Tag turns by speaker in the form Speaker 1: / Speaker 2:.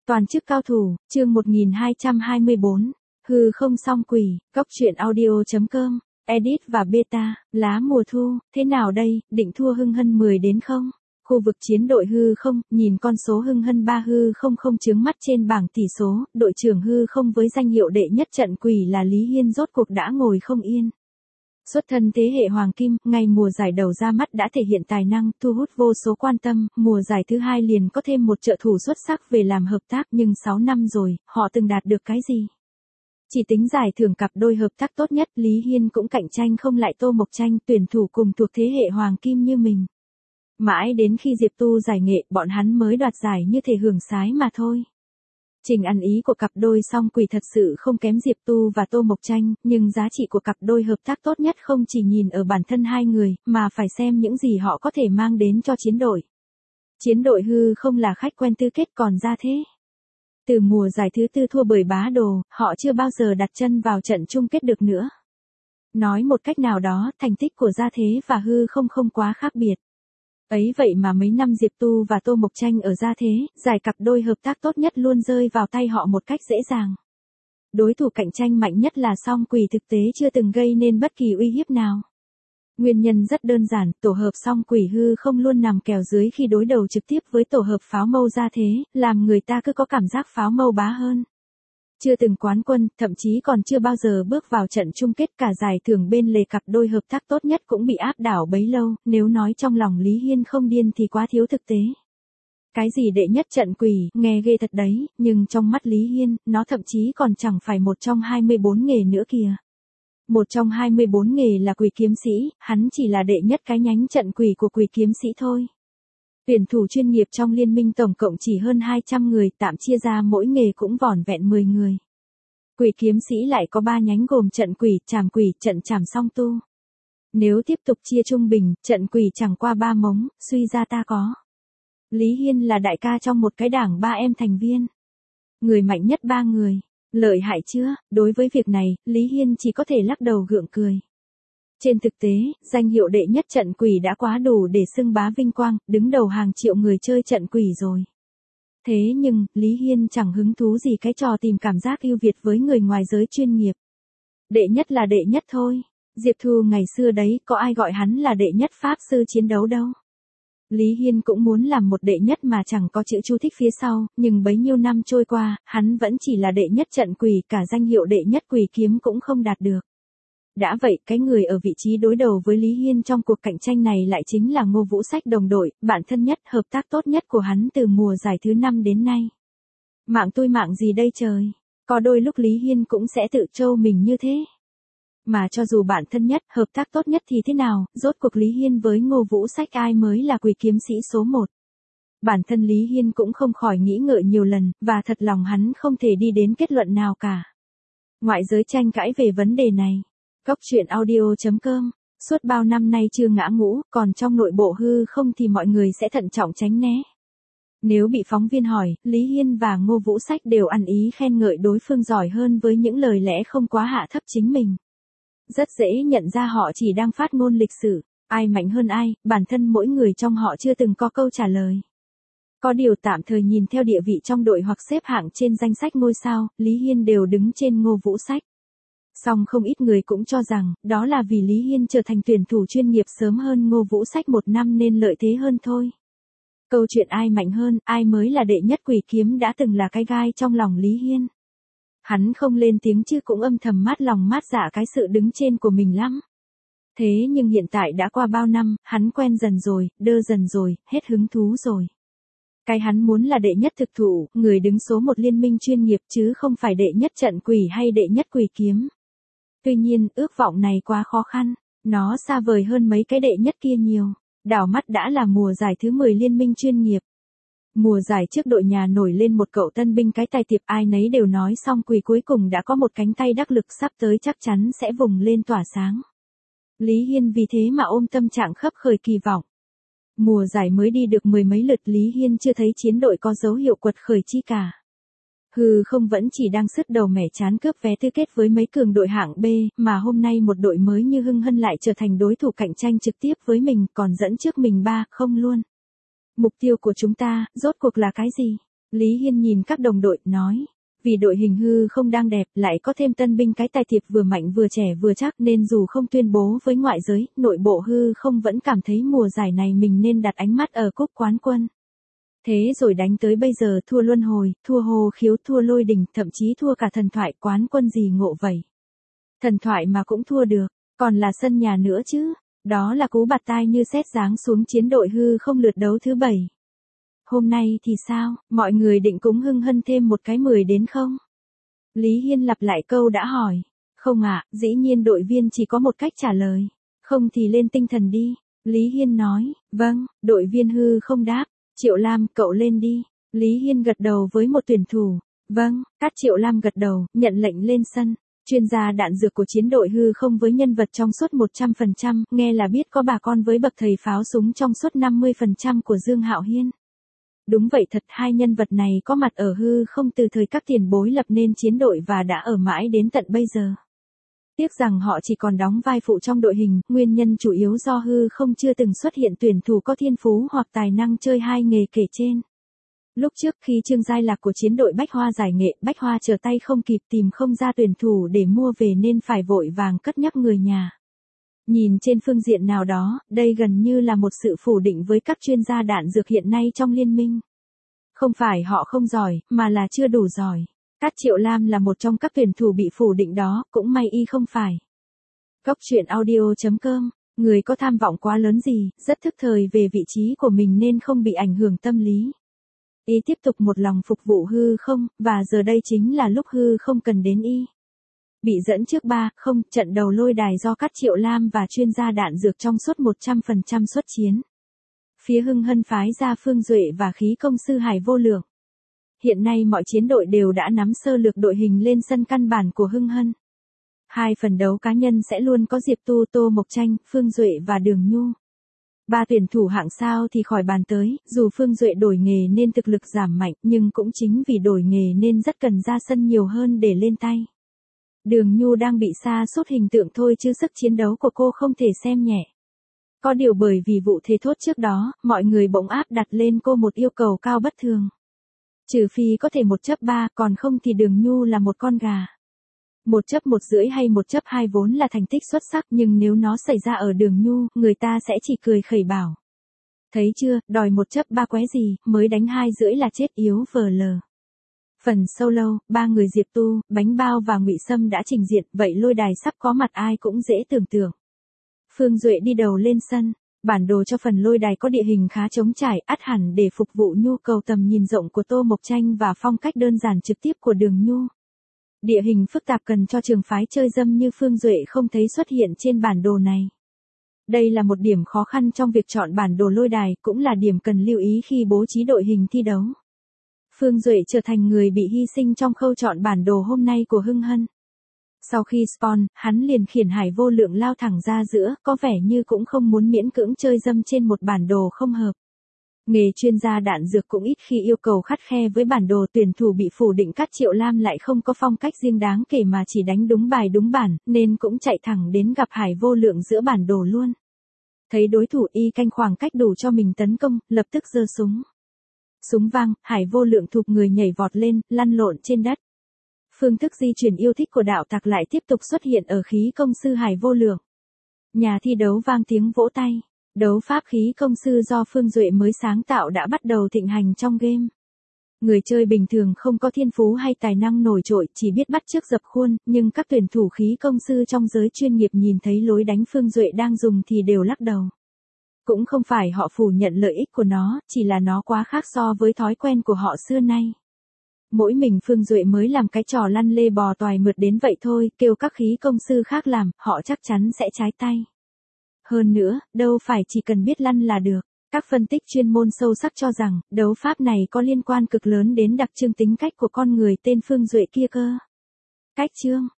Speaker 1: Toàn chức cao thủ, chương 1224, hư không song quỷ, góc truyện audio.com, edit và beta, lá mùa thu, thế nào đây, định thua hưng hân 10 đến không? Khu vực chiến đội hư không, nhìn con số hưng hân 3 hư không không chướng mắt trên bảng tỷ số, đội trưởng hư không với danh hiệu đệ nhất trận quỷ là Lý Hiên rốt cuộc đã ngồi không yên. Xuất thân thế hệ Hoàng Kim, ngay mùa giải đầu ra mắt đã thể hiện tài năng, thu hút vô số quan tâm, mùa giải thứ hai liền có thêm một trợ thủ xuất sắc về làm hợp tác, nhưng 6 năm rồi, họ từng đạt được cái gì? Chỉ tính giải thưởng cặp đôi hợp tác tốt nhất, Lý Hiên cũng cạnh tranh không lại Tô Mộc Tranh, tuyển thủ cùng thuộc thế hệ Hoàng Kim như mình. Mãi đến khi Diệp Tu giải nghệ, bọn hắn mới đoạt giải như thể hưởng sái mà thôi. Trình ăn ý của cặp đôi song quỷ thật sự không kém Diệp Tu và Tô Mộc Tranh, nhưng giá trị của cặp đôi hợp tác tốt nhất không chỉ nhìn ở bản thân hai người, mà phải xem những gì họ có thể mang đến cho chiến đội. Chiến đội hư không là khách quen tư kết còn ra thế. Từ mùa giải thứ tư thua bởi Bá Đồ, họ chưa bao giờ đặt chân vào trận chung kết được nữa. Nói một cách nào đó, thành tích của Gia Thế và hư không không quá khác biệt. Ấy vậy mà mấy năm Diệp Tu và Tô Mộc Tranh ở Gia Thế, giải cặp đôi hợp tác tốt nhất luôn rơi vào tay họ một cách dễ dàng. Đối thủ cạnh tranh mạnh nhất là song quỷ thực tế chưa từng gây nên bất kỳ uy hiếp nào. Nguyên nhân rất đơn giản, tổ hợp song quỷ hư không luôn nằm kèo dưới khi đối đầu trực tiếp với tổ hợp pháo mâu Gia Thế, làm người ta cứ có cảm giác pháo mâu bá hơn. Chưa từng quán quân, thậm chí còn chưa bao giờ bước vào trận chung kết, cả giải thưởng bên lề cặp đôi hợp tác tốt nhất cũng bị áp đảo bấy lâu, nếu nói trong lòng Lý Hiên không điên thì quá thiếu thực tế. Cái gì đệ nhất trận quỷ, nghe ghê thật đấy, nhưng trong mắt Lý Hiên, nó thậm chí còn chẳng phải một trong 24 nghề nữa kìa. Một trong 24 nghề là quỷ kiếm sĩ, hắn chỉ là đệ nhất cái nhánh trận quỷ của quỷ kiếm sĩ thôi. Tuyển thủ chuyên nghiệp trong liên minh tổng cộng chỉ hơn 200 người, tạm chia ra mỗi nghề cũng vỏn vẹn 10 người. Quỷ kiếm sĩ lại có 3 nhánh gồm trận quỷ, trận trảm song tu. Nếu tiếp tục chia trung bình, trận quỷ chẳng qua 3 mống, suy ra ta có. Lý Hiên là đại ca trong một cái đảng 3 em thành viên. Người mạnh nhất 3 người. Lợi hại chưa? Đối với việc này, Lý Hiên chỉ có thể lắc đầu gượng cười. Trên thực tế, danh hiệu đệ nhất trận quỷ đã quá đủ để xưng bá vinh quang, đứng đầu hàng triệu người chơi trận quỷ rồi. Thế nhưng, Lý Hiên chẳng hứng thú gì cái trò tìm cảm giác ưu việt với người ngoài giới chuyên nghiệp. Đệ nhất là đệ nhất thôi. Diệp Thu ngày xưa đấy, có ai gọi hắn là đệ nhất pháp sư chiến đấu đâu. Lý Hiên cũng muốn làm một đệ nhất mà chẳng có chữ chú thích phía sau, nhưng bấy nhiêu năm trôi qua, hắn vẫn chỉ là đệ nhất trận quỷ, cả danh hiệu đệ nhất quỷ kiếm cũng không đạt được. Đã vậy, cái người ở vị trí đối đầu với Lý Hiên trong cuộc cạnh tranh này lại chính là Ngô Vũ Sách đồng đội, bạn thân nhất, hợp tác tốt nhất của hắn từ mùa giải thứ 5 đến nay. Mạng tôi mạng gì đây trời? Có đôi lúc Lý Hiên cũng sẽ tự trâu mình như thế. Mà cho dù bạn thân nhất, hợp tác tốt nhất thì thế nào, rốt cuộc Lý Hiên với Ngô Vũ Sách ai mới là quỷ kiếm sĩ số 1. Bản thân Lý Hiên cũng không khỏi nghĩ ngợi nhiều lần, và thật lòng hắn không thể đi đến kết luận nào cả. Ngoại giới tranh cãi về vấn đề này. Góc truyện audio.com, suốt bao năm nay chưa ngã ngũ, còn trong nội bộ hư không thì mọi người sẽ thận trọng tránh né. Nếu bị phóng viên hỏi, Lý Hiên và Ngô Vũ Sách đều ăn ý khen ngợi đối phương giỏi hơn với những lời lẽ không quá hạ thấp chính mình. Rất dễ nhận ra họ chỉ đang phát ngôn lịch sử, ai mạnh hơn ai, bản thân mỗi người trong họ chưa từng có câu trả lời. Có điều tạm thời nhìn theo địa vị trong đội hoặc xếp hạng trên danh sách ngôi sao, Lý Hiên đều đứng trên Ngô Vũ Sách. Song không ít người cũng cho rằng, đó là vì Lý Hiên trở thành tuyển thủ chuyên nghiệp sớm hơn Ngô Vũ Sách 1 năm nên lợi thế hơn thôi. Câu chuyện ai mạnh hơn, ai mới là đệ nhất quỷ kiếm đã từng là cái gai trong lòng Lý Hiên. Hắn không lên tiếng chứ cũng âm thầm mát lòng mát dạ cái sự đứng trên của mình lắm. Thế nhưng hiện tại đã qua bao năm, hắn quen dần rồi, đơ dần rồi, hết hứng thú rồi. Cái hắn muốn là đệ nhất thực thụ, người đứng số 1 liên minh chuyên nghiệp chứ không phải đệ nhất trận quỷ hay đệ nhất quỷ kiếm. Tuy nhiên, ước vọng này quá khó khăn, nó xa vời hơn mấy cái đệ nhất kia nhiều. Đảo mắt đã là mùa giải thứ 10 liên minh chuyên nghiệp. Mùa giải trước đội nhà nổi lên một cậu tân binh cái tài tiệp, ai nấy đều nói song quỷ cuối cùng đã có một cánh tay đắc lực sắp tới chắc chắn sẽ vùng lên tỏa sáng. Lý Hiên vì thế mà ôm tâm trạng khấp khởi kỳ vọng. Mùa giải mới đi được 10 mấy lượt, Lý Hiên chưa thấy chiến đội có dấu hiệu quật khởi chi cả. Hư không vẫn chỉ đang sứt đầu mẻ chán cướp vé tư kết với mấy cường đội hạng B, mà hôm nay một đội mới như Hưng Hân lại trở thành đối thủ cạnh tranh trực tiếp với mình, còn dẫn trước mình 3-0 luôn. Mục tiêu của chúng ta, rốt cuộc là cái gì? Lý Hiên nhìn các đồng đội, nói. Vì đội hình hư không đang đẹp, lại có thêm tân binh cái tài thiệp vừa mạnh vừa trẻ vừa chắc nên dù không tuyên bố với ngoại giới, nội bộ hư không vẫn cảm thấy mùa giải này mình nên đặt ánh mắt ở cúp quán quân. Thế rồi đánh tới bây giờ thua luân hồi, thua hồ khiếu, thua lôi đình, thậm chí thua cả thần thoại, quán quân gì ngộ vậy. Thần thoại mà cũng thua được, còn là sân nhà nữa chứ. Đó là cú bạt tai như sét giáng xuống chiến đội hư không lượt đấu thứ 7. Hôm nay thì sao, mọi người định cúng hưng hân thêm một cái 10 đến không? Lý Hiên lặp lại câu đã hỏi. Không ạ, dĩ nhiên đội viên chỉ có một cách trả lời. Không thì lên tinh thần đi. Lý Hiên nói. Vâng, đội viên hư không đáp. Triệu Lam, cậu lên đi. Lý Hiên gật đầu với một tuyển thủ. Vâng, các Triệu Lam gật đầu, nhận lệnh lên sân. Chuyên gia đạn dược của chiến đội hư không với nhân vật trong suốt 100%, nghe là biết có bà con với bậc thầy pháo súng trong suốt 50% của Dương Hạo Hiên. Đúng vậy thật, hai nhân vật này có mặt ở hư không từ thời các tiền bối lập nên chiến đội và đã ở mãi đến tận bây giờ. Tiếc rằng họ chỉ còn đóng vai phụ trong đội hình, nguyên nhân chủ yếu do hư không chưa từng xuất hiện tuyển thủ có thiên phú hoặc tài năng chơi hai nghề kể trên. Lúc trước khi Trương Giai Lạc của chiến đội Bách Hoa giải nghệ, Bách Hoa trở tay không kịp tìm không ra tuyển thủ để mua về nên phải vội vàng cất nhắc người nhà. Nhìn trên phương diện nào đó, đây gần như là một sự phủ định với các chuyên gia đạn dược hiện nay trong liên minh. Không phải họ không giỏi, mà là chưa đủ giỏi. Cát Triệu Lam là một trong các tuyển thủ bị phủ định đó, cũng may y không phải. Góc truyện audio.com, người có tham vọng quá lớn gì, rất thức thời về vị trí của mình nên không bị ảnh hưởng tâm lý. Y tiếp tục một lòng phục vụ hư không, và giờ đây chính là lúc hư không cần đến y. Bị dẫn trước 3-0, trận đầu lôi đài do Cát Triệu Lam và chuyên gia đạn dược trong suốt 100% xuất chiến. Phía Hưng Hân phái ra Phương Duệ và khí công sư Hải Vô Lượng. Hiện nay mọi chiến đội đều đã nắm sơ lược đội hình lên sân căn bản của Hưng Hân. Hai phần đấu cá nhân sẽ luôn có Diệp Tu, Tô Mộc Tranh, Phương Duệ và Đường Nhu. Ba tuyển thủ hạng sao thì khỏi bàn tới, dù Phương Duệ đổi nghề nên thực lực giảm mạnh, nhưng cũng chính vì đổi nghề nên rất cần ra sân nhiều hơn để lên tay. Đường Nhu đang bị sa sút hình tượng thôi chứ sức chiến đấu của cô không thể xem nhẹ. Có điều bởi vì vụ thề thốt trước đó, mọi người bỗng áp đặt lên cô một yêu cầu cao bất thường. Trừ phi có thể 1/3, còn không thì Đường Nhu là một con gà. 1/1,5 hay 1/2 vốn là thành tích xuất sắc, nhưng nếu nó xảy ra ở Đường Nhu, người ta sẽ chỉ cười khẩy bảo. Thấy chưa, đòi 1/3 qué gì, mới đánh 2,5 là chết yếu vờ lờ. Phần solo, ba người Diệp Tu, Bánh Bao và Ngụy Sâm đã trình diện, vậy lôi đài sắp có mặt ai cũng dễ tưởng tượng. Phương Duệ đi đầu lên sân, bản đồ cho phần lôi đài có địa hình khá trống trải, ắt hẳn để phục vụ nhu cầu tầm nhìn rộng của Tô Mộc Tranh và phong cách đơn giản trực tiếp của Đường Nhu. Địa hình phức tạp cần cho trường phái chơi dâm như Phương Duệ không thấy xuất hiện trên bản đồ này. Đây là một điểm khó khăn trong việc chọn bản đồ lôi đài, cũng là điểm cần lưu ý khi bố trí đội hình thi đấu. Phương Duệ trở thành người bị hy sinh trong khâu chọn bản đồ hôm nay của Hưng Hân. Sau khi spawn, hắn liền khiển Hải Vô Lượng lao thẳng ra giữa, có vẻ như cũng không muốn miễn cưỡng chơi dâm trên một bản đồ không hợp. Nghề chuyên gia đạn dược cũng ít khi yêu cầu khắt khe với bản đồ, tuyển thủ bị phủ định Cát Triệu Lam lại không có phong cách riêng đáng kể mà chỉ đánh đúng bài đúng bản, nên cũng chạy thẳng đến gặp Hải Vô Lượng giữa bản đồ luôn. Thấy đối thủ y canh khoảng cách đủ cho mình tấn công, lập tức giơ súng. Súng vang, Hải Vô Lượng thụp người nhảy vọt lên, lăn lộn trên đất. Phương thức di chuyển yêu thích của đạo tặc lại tiếp tục xuất hiện ở khí công sư Hải Vô Lượng. Nhà thi đấu vang tiếng vỗ tay. Đấu pháp khí công sư do Phương Duệ mới sáng tạo đã bắt đầu thịnh hành trong game. Người chơi bình thường không có thiên phú hay tài năng nổi trội, chỉ biết bắt chước dập khuôn, nhưng các tuyển thủ khí công sư trong giới chuyên nghiệp nhìn thấy lối đánh Phương Duệ đang dùng thì đều lắc đầu. Cũng không phải họ phủ nhận lợi ích của nó, chỉ là nó quá khác so với thói quen của họ xưa nay. Mỗi mình Phương Duệ mới làm cái trò lăn lê bò toài mượt đến vậy thôi, kêu các khí công sư khác làm, họ chắc chắn sẽ trái tay. Hơn nữa, đâu phải chỉ cần biết lăn là được. Các phân tích chuyên môn sâu sắc cho rằng, đấu pháp này có liên quan cực lớn đến đặc trưng tính cách của con người tên Phương Duệ kia cơ. Cách chương